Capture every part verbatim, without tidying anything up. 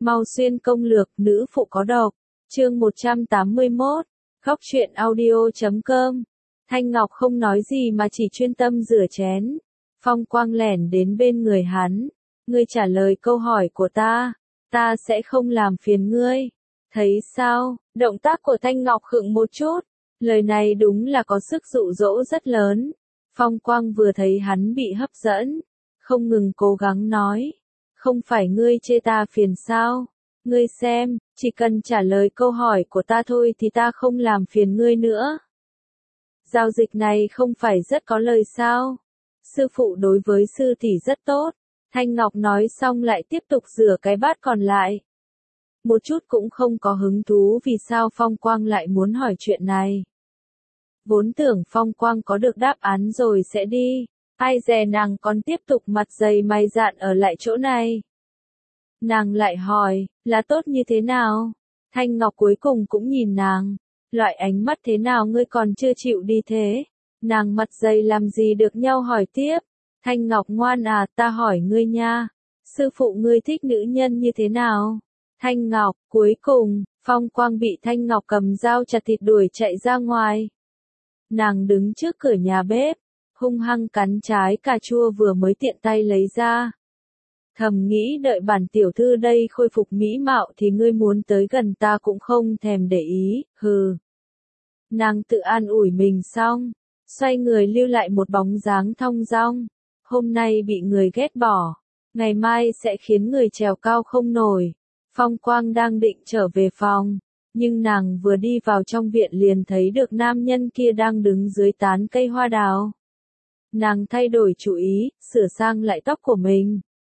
Mau xuyên công lược, nữ phụ có độc. Chương một trăm tám mươi mốt. Góc truyện audio chấm com. Thanh Ngọc không nói gì mà chỉ chuyên tâm rửa chén. Phong Quang lẻn đến bên người hắn. Ngươi trả lời câu hỏi của ta. Ta sẽ không làm phiền ngươi. Thấy sao? Động tác của Thanh Ngọc khựng một chút. Lời này đúng là có sức dụ dỗ rất lớn. Phong Quang vừa thấy hắn bị hấp dẫn, không ngừng cố gắng nói. Không phải ngươi chê ta phiền sao? Ngươi xem, chỉ cần trả lời câu hỏi của ta thôi thì ta không làm phiền ngươi nữa. Giao dịch này không phải rất có lời sao? Sư phụ đối với sư tỷ rất tốt. Thanh Ngọc nói xong lại tiếp tục rửa cái bát còn lại. Một chút cũng không có hứng thú vì sao Phong Quang lại muốn hỏi chuyện này. Vốn tưởng Phong Quang có được đáp án rồi sẽ đi. Ai dè nàng còn tiếp tục mặt dày mày dạn ở lại chỗ này. Nàng lại hỏi, là tốt như thế nào? Thanh Ngọc cuối cùng cũng nhìn nàng. Loại ánh mắt thế nào ngươi còn chưa chịu đi thế? Nàng mặt dày làm gì được nhau hỏi tiếp. Thanh Ngọc ngoan à, ta hỏi ngươi nha. Sư phụ ngươi thích nữ nhân như thế nào? Thanh Ngọc, cuối cùng, Phong Quang bị Thanh Ngọc cầm dao chặt thịt đuổi chạy ra ngoài. Nàng đứng trước cửa nhà bếp, hung hăng cắn trái cà chua vừa mới tiện tay lấy ra. Thầm nghĩ đợi bản tiểu thư đây khôi phục mỹ mạo thì ngươi muốn tới gần ta cũng không thèm để ý, hừ. Nàng tự an ủi mình xong, xoay người lưu lại một bóng dáng thong dong. Hôm nay bị người ghét bỏ, ngày mai sẽ khiến người trèo cao không nổi. Phong Quang đang định trở về phòng, nhưng nàng vừa đi vào trong viện liền thấy được nam nhân kia đang đứng dưới tán cây hoa đào. Nàng thay đổi chủ ý, sửa sang lại tóc của mình.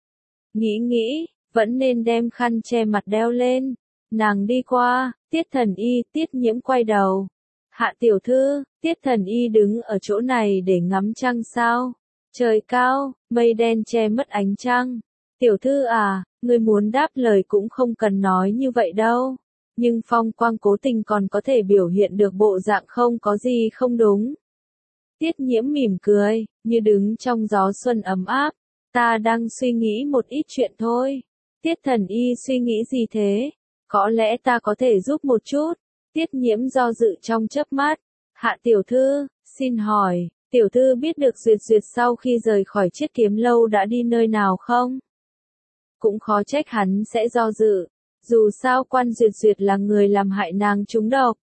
Nghĩ nghĩ, vẫn nên đem khăn che mặt đeo lên. Nàng đi qua, Tiết Thần Y, Tiết Nhiễm quay đầu. Hạ tiểu thư, Tiết Thần Y đứng ở chỗ này để ngắm trăng sao? Trời cao, mây đen che mất ánh trăng. Tiểu thư à, ngươi muốn đáp lời cũng không cần nói như vậy đâu. Nhưng Phong Quang cố tình còn có thể biểu hiện được bộ dạng không có gì không đúng. Tiết Nhiễm mỉm cười, như đứng trong gió xuân ấm áp. Ta đang suy nghĩ một ít chuyện thôi. Tiết Thần Y suy nghĩ gì thế? Có lẽ ta có thể giúp một chút. Tiết Nhiễm do dự trong chớp mắt. Hạ tiểu thư, xin hỏi, tiểu thư biết được Duyệt Duyệt sau khi rời khỏi Chiết Kiếm Lâu đã đi nơi nào không? Cũng khó trách hắn sẽ do dự. Dù sao Quan Duyệt Duyệt là người làm hại nàng trúng độc.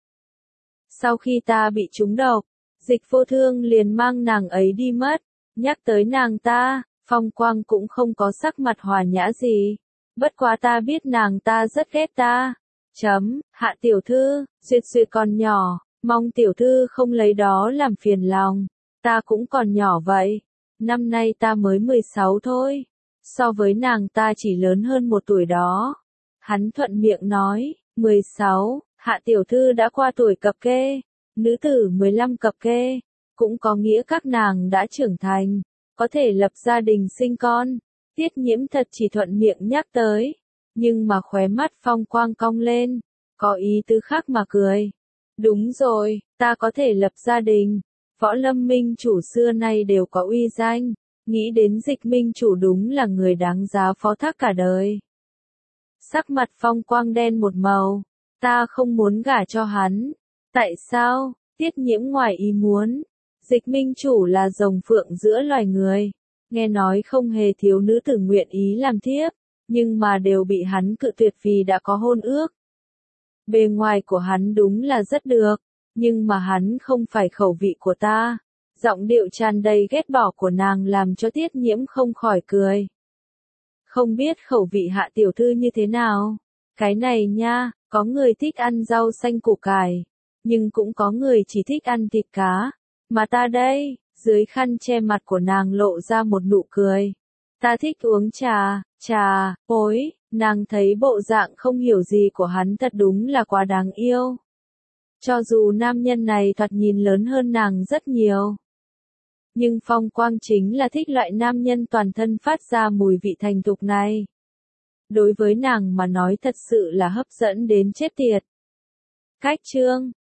Sau khi ta bị trúng độc, Dịch Vô Thương liền mang nàng ấy đi mất. Nhắc tới nàng ta, Phong Quang cũng không có sắc mặt hòa nhã gì. Bất quá ta biết nàng ta rất ghét ta. Chấm, Hạ tiểu thư, Duyệt Duyệt còn nhỏ, mong tiểu thư không lấy đó làm phiền lòng. Ta cũng còn nhỏ vậy. Năm nay ta mới mười sáu thôi. So với nàng ta chỉ lớn hơn một tuổi đó. Hắn thuận miệng nói, mười sáu, Hạ tiểu thư đã qua tuổi cập kê. Nữ tử mười lăm cập kê. Cũng có nghĩa các nàng đã trưởng thành. Có thể lập gia đình sinh con. Tiết Nhiễm thật chỉ thuận miệng nhắc tới. Nhưng mà khóe mắt Phong Quang cong lên. Có ý tứ khác mà cười. Đúng rồi, ta có thể lập gia đình. Võ Lâm Minh chủ xưa nay đều có uy danh. Nghĩ đến Dịch Minh chủ đúng là người đáng giá phó thác cả đời. Sắc mặt Phong Quang đen một màu. Ta không muốn gả cho hắn. Tại sao? Tiết Nhiễm ngoài ý muốn. Dịch Minh chủ là rồng phượng giữa loài người. Nghe nói không hề thiếu nữ tử nguyện ý làm thiếp. Nhưng mà đều bị hắn cự tuyệt vì đã có hôn ước. Bề ngoài của hắn đúng là rất được. Nhưng mà hắn không phải khẩu vị của ta. Giọng điệu tràn đầy ghét bỏ của nàng làm cho Tiết Nhiễm không khỏi cười. Không biết khẩu vị Hạ tiểu thư như thế nào? Cái này nha, có người thích ăn rau xanh củ cải. Nhưng cũng có người chỉ thích ăn thịt cá. Mà ta đây, dưới khăn che mặt của nàng lộ ra một nụ cười. Ta thích uống trà, trà, ôi, nàng thấy bộ dạng không hiểu gì của hắn thật đúng là quá đáng yêu. Cho dù nam nhân này thoạt nhìn lớn hơn nàng rất nhiều. Nhưng Phong Quang chính là thích loại nam nhân toàn thân phát ra mùi vị thành thục này. Đối với nàng mà nói thật sự là hấp dẫn đến chết tiệt. Cách chương